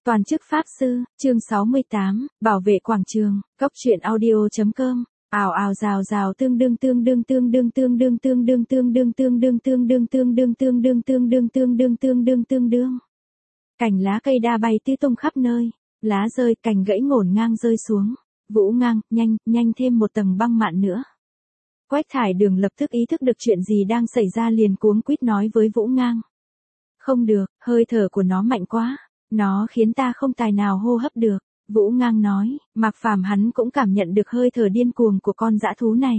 Toàn chức Pháp Sư, chương 68, bảo vệ quảng trường, góc truyện audio.com. Ào ào rào rào tương đương tương đương tương đương tương đương tương đương tương đương tương đương tương đương tương đương tương đương tương đương tương đương tương đương tương đương. Cành lá cây đa bay tứ tung khắp nơi, lá rơi, cành gãy ngổn ngang rơi xuống. Vũ Ngang, nhanh, nhanh thêm một tầng băng mạn nữa. Quách Thải Đường lập tức ý thức được chuyện gì đang xảy ra liền cuống quýt nói với Vũ Ngang. Không được, hơi thở của nó mạnh quá. Nó khiến ta không tài nào hô hấp được, Vũ Ngang nói, Mạc Phàm hắn cũng cảm nhận được hơi thở điên cuồng của con dã thú này.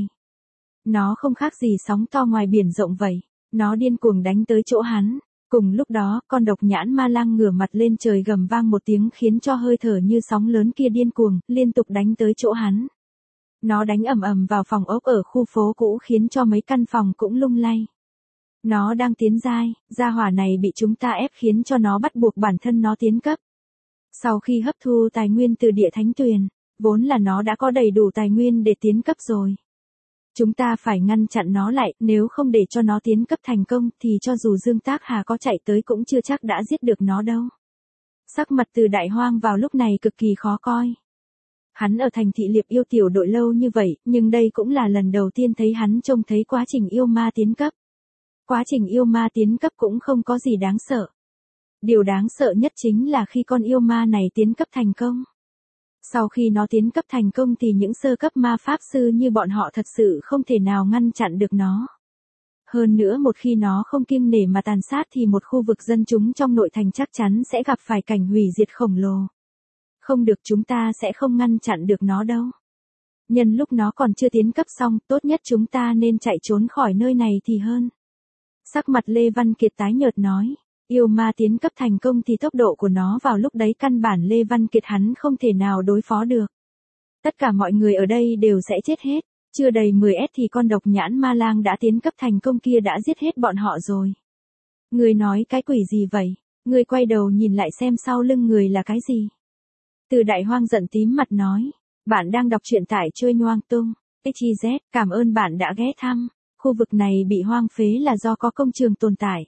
Nó không khác gì sóng to ngoài biển rộng vậy, nó điên cuồng đánh tới chỗ hắn. Cùng lúc đó, con độc nhãn ma lang ngửa mặt lên trời gầm vang một tiếng khiến cho hơi thở như sóng lớn kia điên cuồng, liên tục đánh tới chỗ hắn. Nó đánh ầm ầm vào phòng ốc ở khu phố cũ khiến cho mấy căn phòng cũng lung lay. Nó đang tiến giai, gia hỏa này bị chúng ta ép khiến cho nó bắt buộc bản thân nó tiến cấp. Sau khi hấp thu tài nguyên từ địa thánh tuyền, vốn là nó đã có đầy đủ tài nguyên để tiến cấp rồi. Chúng ta phải ngăn chặn nó lại, nếu không để cho nó tiến cấp thành công thì cho dù Dương Tác Hà có chạy tới cũng chưa chắc đã giết được nó đâu. Sắc mặt Từ Đại Hoang vào lúc này cực kỳ khó coi. Hắn ở thành thị Liệp Yêu tiểu đội lâu như vậy, nhưng đây cũng là lần đầu tiên thấy hắn trông thấy quá trình yêu ma tiến cấp. Quá trình yêu ma tiến cấp cũng không có gì đáng sợ. Điều đáng sợ nhất chính là khi con yêu ma này tiến cấp thành công. Sau khi nó tiến cấp thành công thì những sơ cấp ma pháp sư như bọn họ thật sự không thể nào ngăn chặn được nó. Hơn nữa một khi nó không kiêng nể mà tàn sát thì một khu vực dân chúng trong nội thành chắc chắn sẽ gặp phải cảnh hủy diệt khổng lồ. Không được, chúng ta sẽ không ngăn chặn được nó đâu. Nhân lúc nó còn chưa tiến cấp xong, tốt nhất chúng ta nên chạy trốn khỏi nơi này thì hơn. Sắc mặt Lê Văn Kiệt tái nhợt nói, yêu ma tiến cấp thành công thì tốc độ của nó vào lúc đấy căn bản Lê Văn Kiệt hắn không thể nào đối phó được. Tất cả mọi người ở đây đều sẽ chết hết, chưa đầy 10S thì con độc nhãn ma lang đã tiến cấp thành công kia đã giết hết bọn họ rồi. Người nói cái quỷ gì vậy? Người quay đầu nhìn lại xem sau lưng người là cái gì? Từ Đại Hoang giận tím mặt nói, bạn đang đọc truyện tại Trôi Nhoang Tung, XYZ, cảm ơn bạn đã ghé thăm. Khu vực này bị hoang phế là do có công trường tồn tại.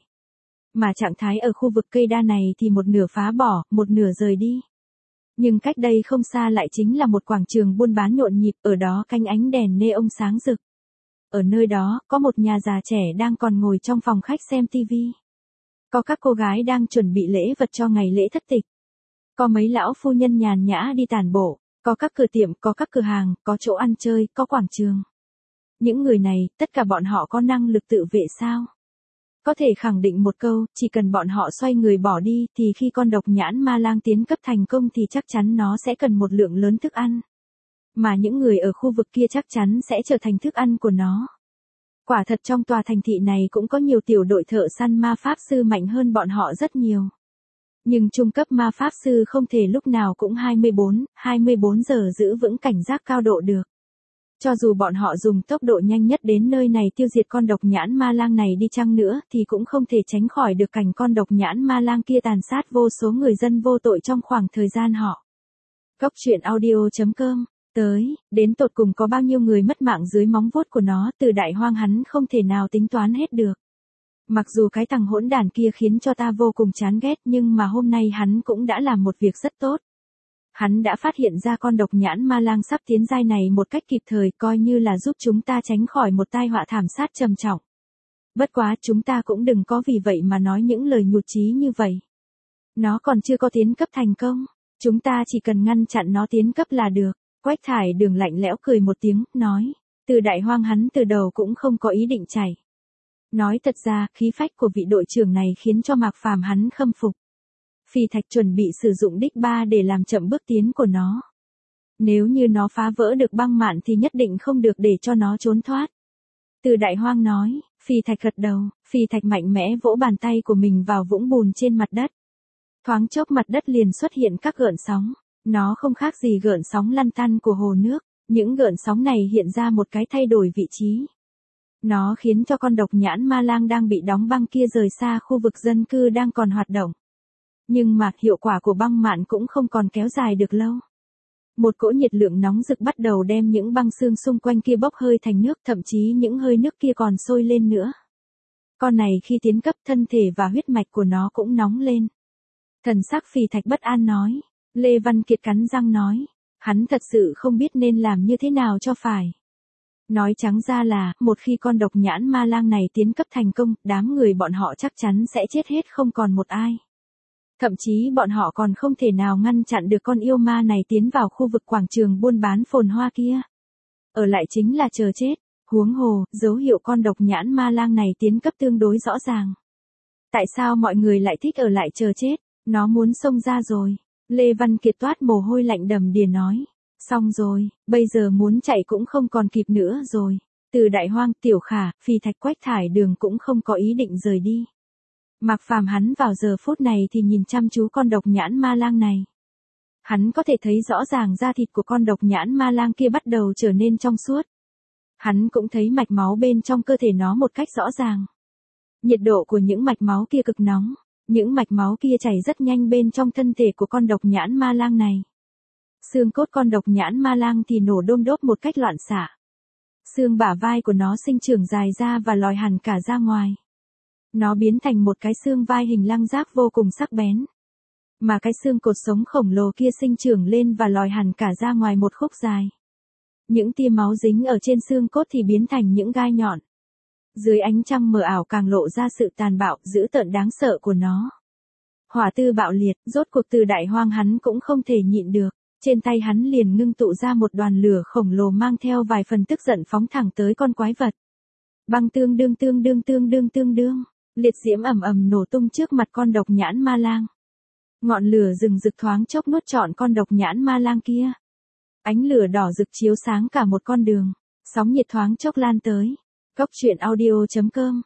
Mà trạng thái ở khu vực cây đa này thì một nửa phá bỏ, một nửa rời đi. Nhưng cách đây không xa lại chính là một quảng trường buôn bán nhộn nhịp, ở đó cánh ánh đèn neon sáng rực. Ở nơi đó, có một nhà già trẻ đang còn ngồi trong phòng khách xem tivi. Có các cô gái đang chuẩn bị lễ vật cho ngày lễ thất tịch. Có mấy lão phu nhân nhàn nhã đi tản bộ, có các cửa tiệm, có các cửa hàng, có chỗ ăn chơi, có quảng trường. Những người này, tất cả bọn họ có năng lực tự vệ sao? Có thể khẳng định một câu, chỉ cần bọn họ xoay người bỏ đi thì khi con độc nhãn ma lang tiến cấp thành công thì chắc chắn nó sẽ cần một lượng lớn thức ăn. Mà những người ở khu vực kia chắc chắn sẽ trở thành thức ăn của nó. Quả thật trong tòa thành thị này cũng có nhiều tiểu đội thợ săn ma pháp sư mạnh hơn bọn họ rất nhiều. Nhưng trung cấp ma pháp sư không thể lúc nào cũng 24 giờ giữ vững cảnh giác cao độ được. Cho dù bọn họ dùng tốc độ nhanh nhất đến nơi này tiêu diệt con độc nhãn ma lang này đi chăng nữa thì cũng không thể tránh khỏi được cảnh con độc nhãn ma lang kia tàn sát vô số người dân vô tội trong khoảng thời gian họ. Góc truyện audio.com, đến tột cùng có bao nhiêu người mất mạng dưới móng vuốt của nó, Từ Đại Hoang hắn không thể nào tính toán hết được. Mặc dù cái thằng hỗn đản kia khiến cho ta vô cùng chán ghét nhưng mà hôm nay hắn cũng đã làm một việc rất tốt. Hắn đã phát hiện ra con độc nhãn ma lang sắp tiến giai này một cách kịp thời coi như là giúp chúng ta tránh khỏi một tai họa thảm sát trầm trọng. Bất quá chúng ta cũng đừng có vì vậy mà nói những lời nhụt chí như vậy. Nó còn chưa có tiến cấp thành công, chúng ta chỉ cần ngăn chặn nó tiến cấp là được. Quách Thải Đường lạnh lẽo cười một tiếng, nói, Từ Đại Hoang hắn từ đầu cũng không có ý định chảy. Nói thật ra, khí phách của vị đội trưởng này khiến cho Mạc Phàm hắn khâm phục. Phi thạch chuẩn bị sử dụng đích 3 để làm chậm bước tiến của nó. Nếu như nó phá vỡ được băng mạn thì nhất định không được để cho nó trốn thoát. Từ Đại Hoang nói, phi thạch gật đầu, phi thạch mạnh mẽ vỗ bàn tay của mình vào vũng bùn trên mặt đất. Thoáng chốc mặt đất liền xuất hiện các gợn sóng, nó không khác gì gợn sóng lăn tăn của hồ nước, những gợn sóng này hiện ra một cái thay đổi vị trí. Nó khiến cho con độc nhãn ma lang đang bị đóng băng kia rời xa khu vực dân cư đang còn hoạt động. Nhưng mà hiệu quả của băng mạn cũng không còn kéo dài được lâu. Một cỗ nhiệt lượng nóng rực bắt đầu đem những băng xương xung quanh kia bốc hơi thành nước, thậm chí những hơi nước kia còn sôi lên nữa. Con này khi tiến cấp thân thể và huyết mạch của nó cũng nóng lên. Thần sắc Phì Thạch bất an nói. Lê Văn Kiệt cắn răng nói. Hắn thật sự không biết nên làm như thế nào cho phải. Nói trắng ra là, một khi con độc nhãn ma lang này tiến cấp thành công, đám người bọn họ chắc chắn sẽ chết hết không còn một ai. Thậm chí bọn họ còn không thể nào ngăn chặn được con yêu ma này tiến vào khu vực quảng trường buôn bán phồn hoa kia. Ở lại chính là chờ chết. Huống hồ, dấu hiệu con độc nhãn ma lang này tiến cấp tương đối rõ ràng. Tại sao mọi người lại thích ở lại chờ chết? Nó muốn xông ra rồi. Lê Văn Kiệt toát mồ hôi lạnh đầm đìa nói. Xong rồi, bây giờ muốn chạy cũng không còn kịp nữa rồi. Từ Đại Hoang, Tiểu Khả, Phì Thạch, Quách Thải Đường cũng không có ý định rời đi. Mạc Phàm hắn vào giờ phút này thì nhìn chăm chú con độc nhãn ma lang này. Hắn có thể thấy rõ ràng da thịt của con độc nhãn ma lang kia bắt đầu trở nên trong suốt. Hắn cũng thấy mạch máu bên trong cơ thể nó một cách rõ ràng. Nhiệt độ của những mạch máu kia cực nóng. Những mạch máu kia chảy rất nhanh bên trong thân thể của con độc nhãn ma lang này. Xương cốt con độc nhãn ma lang thì nổ đôm đốp một cách loạn xạ. Xương bả vai của nó sinh trưởng dài ra và lòi hẳn cả ra ngoài. Nó biến thành một cái xương vai hình lăng giác vô cùng sắc bén. Mà cái xương cột sống khổng lồ kia sinh trưởng lên và lòi hẳn cả ra ngoài một khúc dài. Những tia máu dính ở trên xương cốt thì biến thành những gai nhọn. Dưới ánh trăng mờ ảo càng lộ ra sự tàn bạo, dữ tợn đáng sợ của nó. Hỏa tư bạo liệt, rốt cuộc Từ Đại Hoang hắn cũng không thể nhịn được. Trên tay hắn liền ngưng tụ ra một đoàn lửa khổng lồ mang theo vài phần tức giận phóng thẳng tới con quái vật. Băng tương đương tương đương tương đương tương đương. Liệt diễm ầm ầm nổ tung trước mặt con độc nhãn ma lang. Ngọn lửa rừng rực thoáng chốc nuốt trọn con độc nhãn ma lang kia. Ánh lửa đỏ rực chiếu sáng cả một con đường. Sóng nhiệt thoáng chốc lan tới. Cốc truyện audio.com.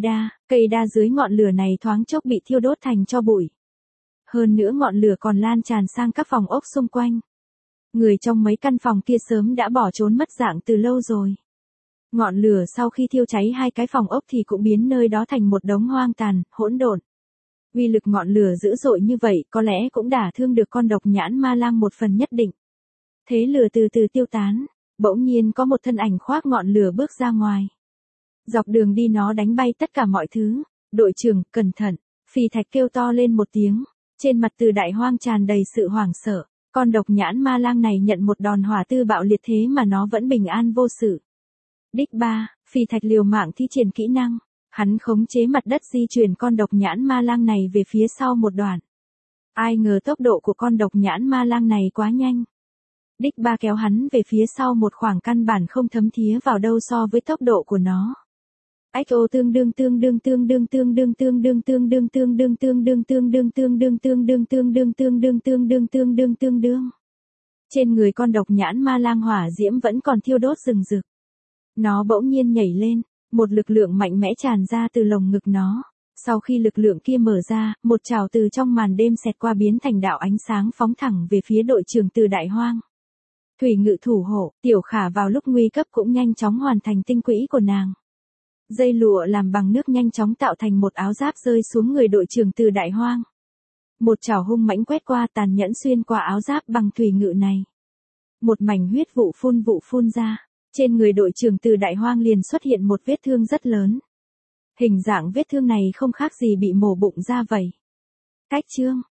Cây đa dưới ngọn lửa này thoáng chốc bị thiêu đốt thành tro bụi. Hơn nữa ngọn lửa còn lan tràn sang các phòng ốc xung quanh. Người trong mấy căn phòng kia sớm đã bỏ trốn mất dạng từ lâu rồi. Ngọn lửa sau khi thiêu cháy hai cái phòng ốc thì cũng biến nơi đó thành một đống hoang tàn, hỗn độn. Uy lực ngọn lửa dữ dội như vậy có lẽ cũng đả thương được con độc nhãn ma lang một phần nhất định. Thế lửa từ từ tiêu tán, bỗng nhiên có một thân ảnh khoác ngọn lửa bước ra ngoài. Dọc đường đi nó đánh bay tất cả mọi thứ. Đội trưởng, cẩn thận. Phì Thạch kêu to lên một tiếng. Trên mặt Từ Đại Hoang tràn đầy sự hoảng sợ. Con độc nhãn ma lang này nhận một đòn hỏa tư bạo liệt thế mà nó vẫn bình an vô sự. Đích 3, Phì Thạch liều mạng thi triển kỹ năng. Hắn khống chế mặt đất di chuyển con độc nhãn ma lang này về phía sau một đoạn. Ai ngờ tốc độ của con độc nhãn ma lang này quá nhanh. Đích 3 kéo hắn về phía sau một khoảng căn bản không thấm thía vào đâu so với tốc độ của nó. XO tương đương tương đương tương đương tương đương tương đương tương đương tương đương tương đương tương đương tương đương tương đương tương đương tương đương tương đương tương đương tương đương. Trên người con độc nhãn ma lang hỏa diễm vẫn còn thiêu đốt rừng rực. Nó bỗng nhiên nhảy lên, một lực lượng mạnh mẽ tràn ra từ lồng ngực nó. Sau khi lực lượng kia mở ra, một trảo từ trong màn đêm xẹt qua biến thành đạo ánh sáng phóng thẳng về phía đội trưởng Từ Đại Hoang. Thủy ngự thủ hộ, Tiểu Khả vào lúc nguy cấp cũng nhanh chóng hoàn thành tinh quỹ của nàng. Dây lụa làm bằng nước nhanh chóng tạo thành một áo giáp rơi xuống người đội trưởng Từ Đại Hoang. Một chảo hung mãnh quét qua tàn nhẫn xuyên qua áo giáp bằng thủy ngự này. Một mảnh huyết vụ phun ra. Trên người đội trưởng Từ Đại Hoang liền xuất hiện một vết thương rất lớn. Hình dạng vết thương này không khác gì bị mổ bụng ra vậy. Cách chương.